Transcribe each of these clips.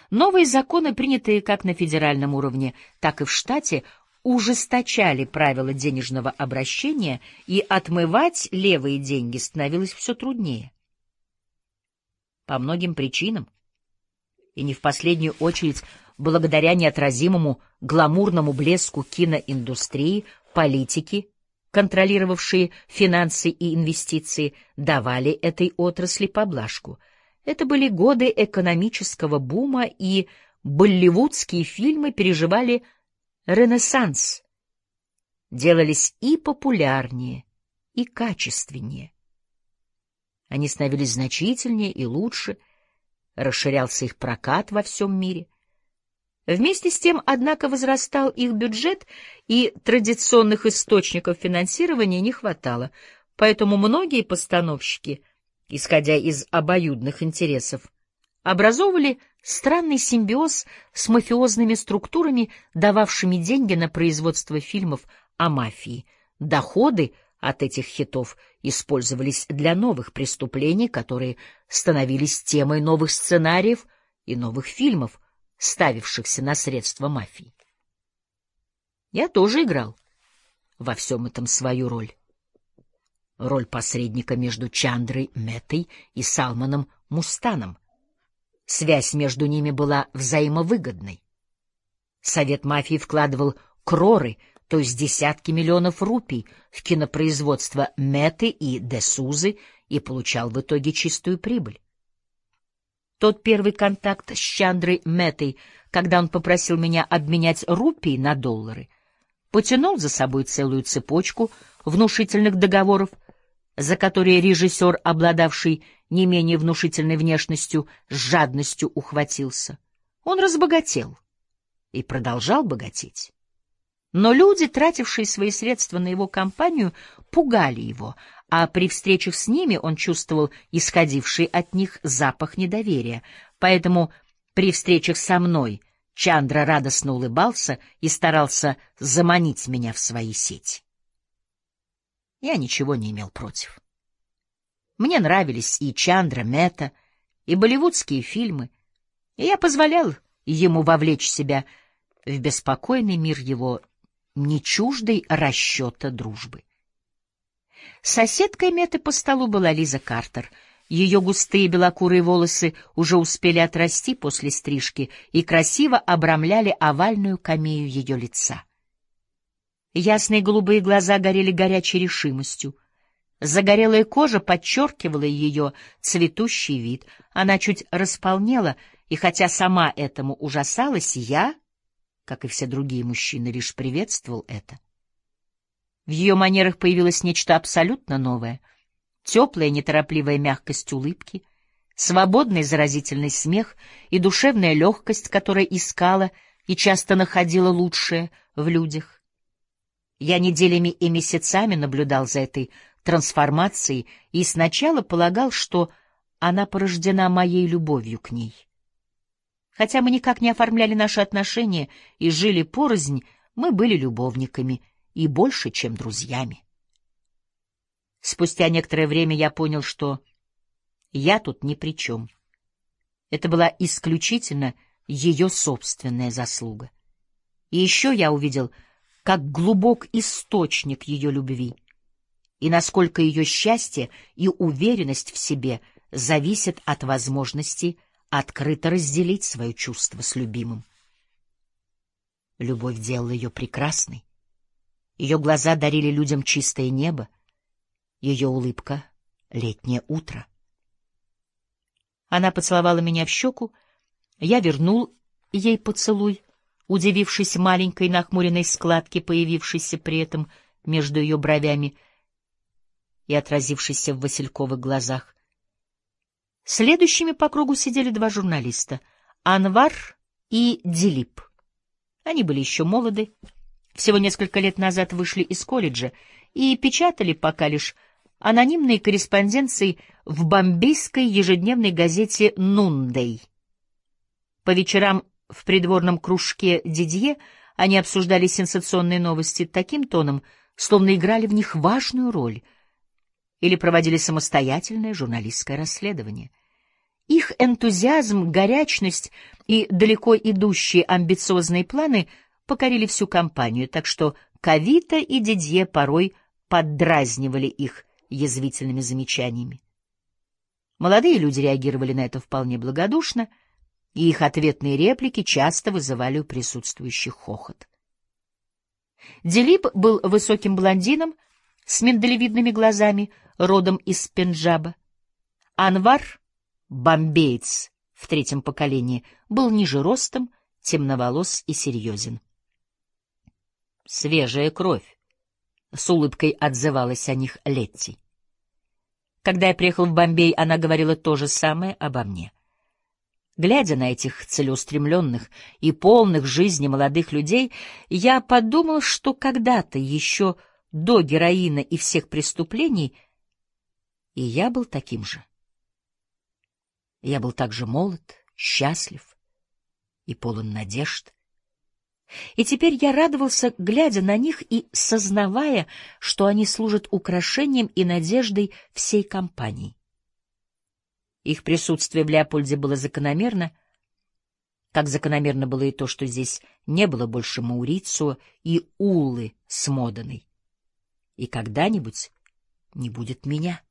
Новые законы, принятые как на федеральном уровне, так и в штате, ужесточали правила денежного обращения, и отмывать левые деньги становилось все труднее. По многим причинам, и не в последнюю очередь благодаря неотразимому гламурному блеску киноиндустрии, политики, контролировавшие финансы и инвестиции, давали этой отрасли поблажку. Это были годы экономического бума, и болливудские фильмы переживали ренессанс, делались и популярнее, и качественнее. Они становились значительнее и лучше, расширялся их прокат во всем мире. Вместе с тем, однако, возрастал их бюджет, и традиционных источников финансирования не хватало, поэтому многие постановщики, исходя из обоюдных интересов, образовывали странный симбиоз с мафиозными структурами, дававшими деньги на производство фильмов о мафии. Доходы от этих хитов использовались для новых преступлений, которые становились темой новых сценариев и новых фильмов, ставившихся на средства мафии. Я тоже играл во всем этом свою роль. Роль посредника между Чандрой Мехтой и Салманом Мустаном. Связь между ними была взаимовыгодной. Совет мафии вкладывал кроры, то есть десятки миллионов рупий, в кинопроизводство Мехты и де Сузы и получал в итоге чистую прибыль. Тот первый контакт с Чандрой Мехтой, когда он попросил меня обменять рупии на доллары, потянул за собой целую цепочку внушительных договоров, за которые режиссер, обладавший не менее внушительной внешностью, с жадностью ухватился. Он разбогател и продолжал богатеть. Но люди, тратившие свои средства на его компанию, пугали его, а при встречах с ними он чувствовал исходивший от них запах недоверия. Поэтому при встречах со мной Чандра радостно улыбался и старался заманить меня в свои сети. Я ничего не имел против. Мне нравились и Чандра Мехта, и болливудские фильмы, и я позволял ему вовлечь себя в беспокойный мир его нечуждой расчета дружбы. Соседкой Мехты по столу была Лиза Картер. Ее густые белокурые волосы уже успели отрасти после стрижки и красиво обрамляли овальную камею ее лица. Ясные голубые глаза горели горячей решимостью. Загорелая кожа подчеркивала ее цветущий вид. Она чуть располнела, и хотя сама этому ужасалась, я, как и все другие мужчины, лишь приветствовал это. В ее манерах появилось нечто абсолютно новое. Теплая, неторопливая мягкость улыбки, свободный заразительный смех и душевная легкость, которая искала и часто находила лучшее в людях. Я неделями и месяцами наблюдал за этой трансформацией и сначала полагал, что она порождена моей любовью к ней. Хотя мы никак не оформляли наши отношения и жили порознь, мы были любовниками и больше, чем друзьями. Спустя некоторое время я понял, что я тут ни при чем. Это была исключительно ее собственная заслуга. И еще я увидел, как глубок источник ее любви, и насколько ее счастье и уверенность в себе зависят от возможности открыто разделить свое чувство с любимым. Любовь делала ее прекрасной. Ее глаза дарили людям чистое небо, ее улыбка — летнее утро. Она поцеловала меня в щеку, я вернул ей поцелуй, удивившись маленькой нахмуренной складке, появившейся при этом между ее бровями и отразившейся в васильковых глазах. Следующими по кругу сидели два журналиста — Анвар и Дилип. Они были еще молоды, всего несколько лет назад вышли из колледжа и печатали пока лишь анонимные корреспонденции в бомбейской ежедневной газете «Нундей». По вечерам в придворном кружке Дидье они обсуждали сенсационные новости таким тоном, словно играли в них важную роль или проводили самостоятельное журналистское расследование. Их энтузиазм, горячность и далеко идущие амбициозные планы покорили всю компанию, так что Кавита и Дидье порой поддразнивали их язвительными замечаниями. Молодые люди реагировали на это вполне благодушно, и их ответные реплики часто вызывали у присутствующих хохот. Дилип был высоким блондином с миндалевидными глазами, родом из Пенджаба. Анвар, бомбеец в третьем поколении, был ниже ростом, темноволос и серьезен. «Свежая кровь», — с улыбкой отзывалась о них Летти. Когда я приехал в Бомбей, она говорила то же самое обо мне. Глядя на этих целеустремленных и полных жизни молодых людей, я подумал, что когда-то, еще до героина и всех преступлений, и я был таким же. Я был также молод, счастлив и полон надежд. И теперь я радовался, глядя на них и сознавая, что они служат украшением и надеждой всей компании. Их присутствие в Леопольде было закономерно, как закономерно было и то, что здесь не было больше Маурицио и Уллы с Моденой. И когда-нибудь не будет меня.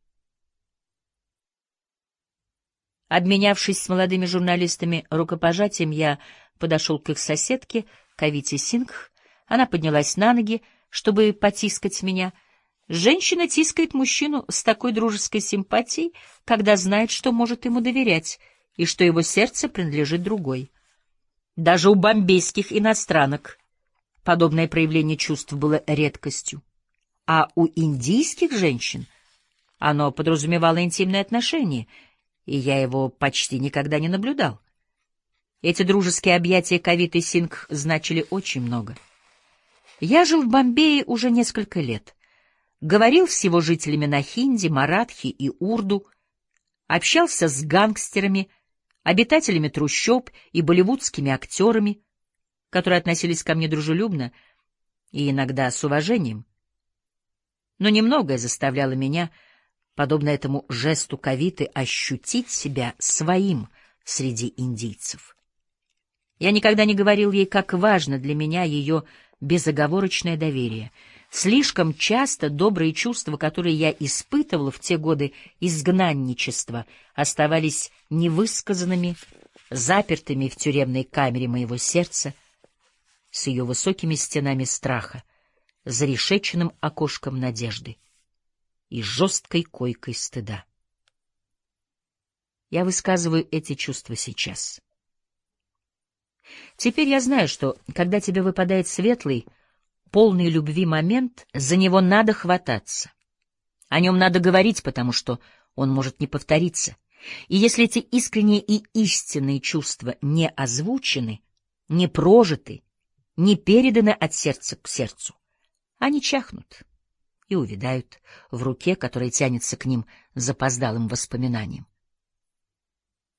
Обменявшись с молодыми журналистами рукопожатием, я подошел к их соседке, Кавите Сингх. Она поднялась на ноги, чтобы потискать меня. Женщина тискает мужчину с такой дружеской симпатией, когда знает, что может ему доверять, и что его сердце принадлежит другой. Даже у бомбейских иностранок подобное проявление чувств было редкостью, а у индийских женщин оно подразумевало интимные отношения, и я его почти никогда не наблюдал. Эти дружеские объятия Кавиты Сингх значили очень много. Я жил в Бомбее уже несколько лет. Говорил с его жителями на хинди, маратхи и урду, общался с гангстерами, обитателями трущоб и болливудскими актерами, которые относились ко мне дружелюбно и иногда с уважением. Но немногое заставляло меня, подобно этому жесту Кавиты, ощутить себя своим среди индийцев. Я никогда не говорил ей, как важно для меня ее безоговорочное доверие. Слишком часто добрые чувства, которые я испытывал в те годы изгнанничества, оставались невысказанными, запертыми в тюремной камере моего сердца, с ее высокими стенами страха, зарешеченным окошком надежды и жесткой койкой стыда. Я высказываю эти чувства сейчас. Теперь я знаю, что, когда тебе выпадает светлый, полный любви момент, за него надо хвататься. О нем надо говорить, потому что он может не повториться. И если эти искренние и истинные чувства не озвучены, не прожиты, не переданы от сердца к сердцу, они чахнут и увядают в руке, которая тянется к ним запоздалым воспоминанием.